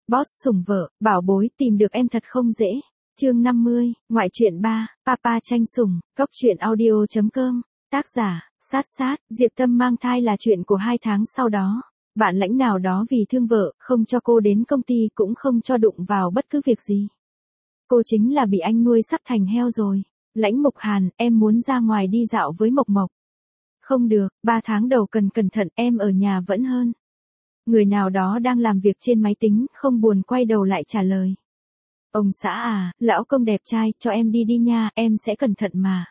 Boss sủng vợ, bảo bối tìm được em thật không dễ. Chương 50, ngoại truyện 3, Papa tranh sủng, cốc truyện audio.com, tác giả, sát sát, Diệp Tâm mang thai là chuyện của 2 tháng sau đó. Bạn lãnh nào đó vì thương vợ, không cho cô đến công ty cũng không cho đụng vào bất cứ việc gì. Cô chính là bị anh nuôi sắp thành heo rồi. Lãnh Mục Hàn, em muốn ra ngoài đi dạo với Mộc Mộc. Không được, 3 tháng đầu cần cẩn thận, em ở nhà vẫn hơn. Người nào đó đang làm việc trên máy tính, không buồn quay đầu lại trả lời. Ông xã à, lão công đẹp trai, cho em đi đi nha, em sẽ cẩn thận mà.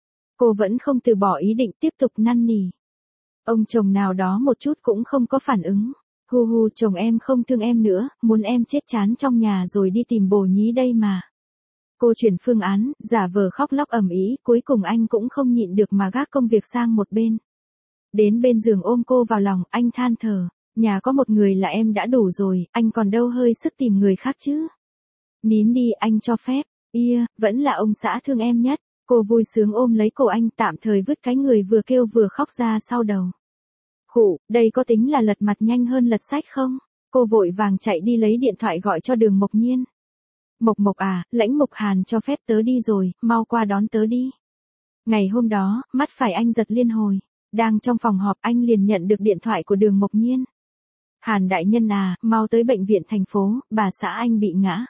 Cô vẫn không từ bỏ ý định tiếp tục năn nỉ. Ông chồng nào đó một chút cũng không có phản ứng. Hu hu, chồng em không thương em nữa, muốn em chết chán trong nhà rồi đi tìm bồ nhí đây mà. Cô chuyển phương án, giả vờ khóc lóc ầm ĩ, cuối cùng anh cũng không nhịn được mà gác công việc sang một bên. Đến bên giường ôm cô vào lòng, anh than thở, nhà có một người là em đã đủ rồi, anh còn đâu hơi sức tìm người khác chứ. Nín đi, anh cho phép. Vẫn là ông xã thương em nhất. Cô vui sướng ôm lấy cổ anh, tạm thời vứt cái người vừa kêu vừa khóc ra sau đầu. Khụ, đây có tính là lật mặt nhanh hơn lật sách không? Cô vội vàng chạy đi lấy điện thoại gọi cho Đường Mộc Nhiên. Mộc Mộc à, Lãnh Mục Hàn cho phép tớ đi rồi, mau qua đón tớ đi. Ngày hôm đó, mắt phải anh giật liên hồi. Đang trong phòng họp anh liền nhận được điện thoại của Đường Mộc Nhiên. Hàn đại nhân à, mau tới bệnh viện thành phố, bà xã anh bị ngã.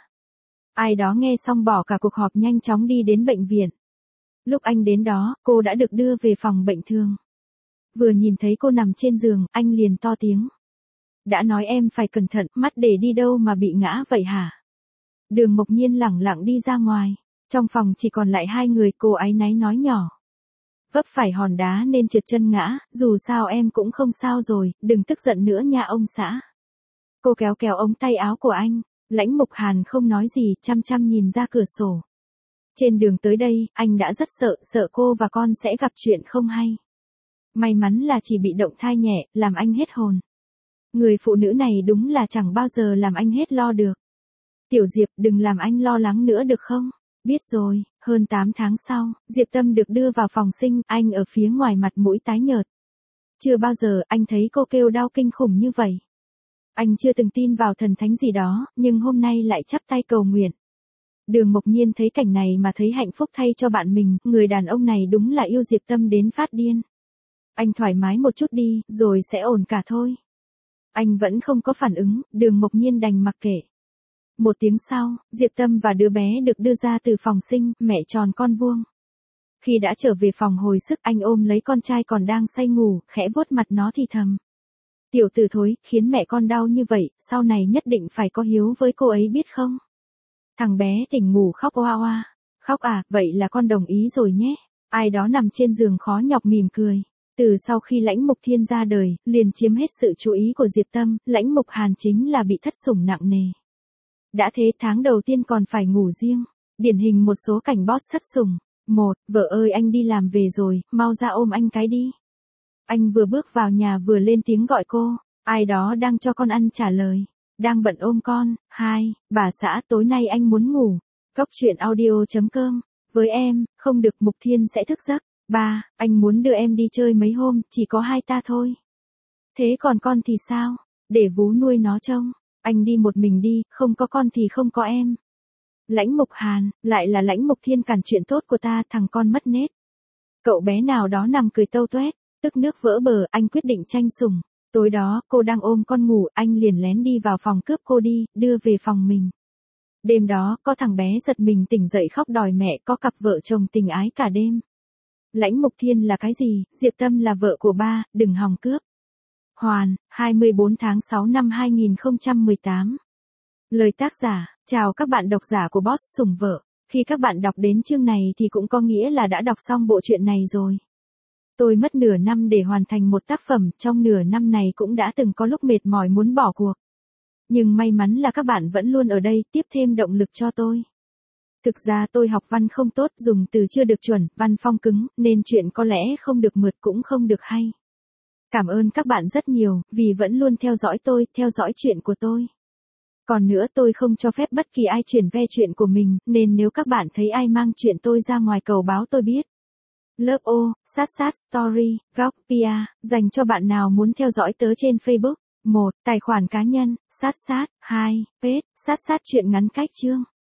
Ai đó nghe xong bỏ cả cuộc họp nhanh chóng đi đến bệnh viện. Lúc anh đến đó, cô đã được đưa về phòng bệnh thường. Vừa nhìn thấy cô nằm trên giường, anh liền to tiếng. Đã nói em phải cẩn thận, mắt để đi đâu mà bị ngã vậy hả? Đường Mộc Nhiên lẳng lặng đi ra ngoài. Trong phòng chỉ còn lại 2 người, cô áy náy nói nhỏ. Vấp phải hòn đá nên trượt chân ngã, dù sao em cũng không sao rồi, đừng tức giận nữa nha ông xã. Cô kéo kéo ống tay áo của anh. Lãnh Mục Hàn không nói gì, chăm chăm nhìn ra cửa sổ. Trên đường tới đây, anh đã rất sợ cô và con sẽ gặp chuyện không hay. May mắn là chỉ bị động thai nhẹ, làm anh hết hồn. Người phụ nữ này đúng là chẳng bao giờ làm anh hết lo được. Tiểu Diệp, đừng làm anh lo lắng nữa được không? Biết rồi. Hơn 8 tháng sau, Diệp Tâm được đưa vào phòng sinh, anh ở phía ngoài mặt mũi tái nhợt. Chưa bao giờ anh thấy cô kêu đau kinh khủng như vậy. Anh chưa từng tin vào thần thánh gì đó, nhưng hôm nay lại chắp tay cầu nguyện. Đường Mộc Nhiên thấy cảnh này mà thấy hạnh phúc thay cho bạn mình, người đàn ông này đúng là yêu Diệp Tâm đến phát điên. Anh thoải mái một chút đi, rồi sẽ ổn cả thôi. Anh vẫn không có phản ứng, Đường Mộc Nhiên đành mặc kệ. 1 tiếng sau, Diệp Tâm và đứa bé được đưa ra từ phòng sinh, mẹ tròn con vuông. Khi đã trở về phòng hồi sức, anh ôm lấy con trai còn đang say ngủ, khẽ vuốt mặt nó thì thầm. Tiểu tử thối, khiến mẹ con đau như vậy, sau này nhất định phải có hiếu với cô ấy biết không? Thằng bé tỉnh ngủ khóc oa oa. Khóc à, vậy là con đồng ý rồi nhé. Ai đó nằm trên giường khó nhọc mỉm cười. Từ sau khi Lãnh Mục Thiên ra đời, liền chiếm hết sự chú ý của Diệp Tâm, Lãnh Mục Hàn chính là bị thất sủng nặng nề. Đã thế tháng đầu tiên còn phải ngủ riêng. Điển hình một số cảnh boss thất sủng. 1. Vợ ơi anh đi làm về rồi, mau ra ôm anh cái đi. Anh vừa bước vào nhà vừa lên tiếng gọi cô. Ai đó đang cho con ăn trả lời. Đang bận ôm con. 2. Bà xã, tối nay anh muốn ngủ. Cốc truyện audio.com. Với em, không được Mục Thiên sẽ thức giấc. 3. Anh muốn đưa em đi chơi mấy hôm, chỉ có 2 ta thôi. Thế còn con thì sao? Để vú nuôi nó trông. Anh đi một mình đi, không có con thì không có em. Lãnh Mục Hàn, lại là Lãnh Mục Thiên cản chuyện tốt của ta, thằng con mất nết. Cậu bé nào đó nằm cười tâu toét, tức nước vỡ bờ, anh quyết định tranh sủng. Tối đó, cô đang ôm con ngủ, anh liền lén đi vào phòng cướp cô đi, đưa về phòng mình. Đêm đó, có thằng bé giật mình tỉnh dậy khóc đòi mẹ, có cặp vợ chồng tình ái cả đêm. Lãnh Mục Thiên là cái gì, Diệp Tâm là vợ của ba, đừng hòng cướp. Hoàn, 24 tháng 6 năm 2018. Lời tác giả, chào các bạn độc giả của Boss sủng vợ. Khi các bạn đọc đến chương này thì cũng có nghĩa là đã đọc xong bộ truyện này rồi. Tôi mất nửa năm để hoàn thành một tác phẩm, trong nửa năm này cũng đã từng có lúc mệt mỏi muốn bỏ cuộc. Nhưng may mắn là các bạn vẫn luôn ở đây, tiếp thêm động lực cho tôi. Thực ra tôi học văn không tốt, dùng từ chưa được chuẩn, văn phong cứng, nên chuyện có lẽ không được mượt cũng không được hay. Cảm ơn các bạn rất nhiều, vì vẫn luôn theo dõi tôi, theo dõi chuyện của tôi. Còn nữa tôi không cho phép bất kỳ ai chuyển ve chuyện của mình, nên nếu các bạn thấy ai mang chuyện tôi ra ngoài cầu báo tôi biết. Lớp O, sát sát story, góc, PR, dành cho bạn nào muốn theo dõi tớ trên Facebook. 1. Tài khoản cá nhân, sát sát. 2. Page, sát sát truyện ngắn cách chương.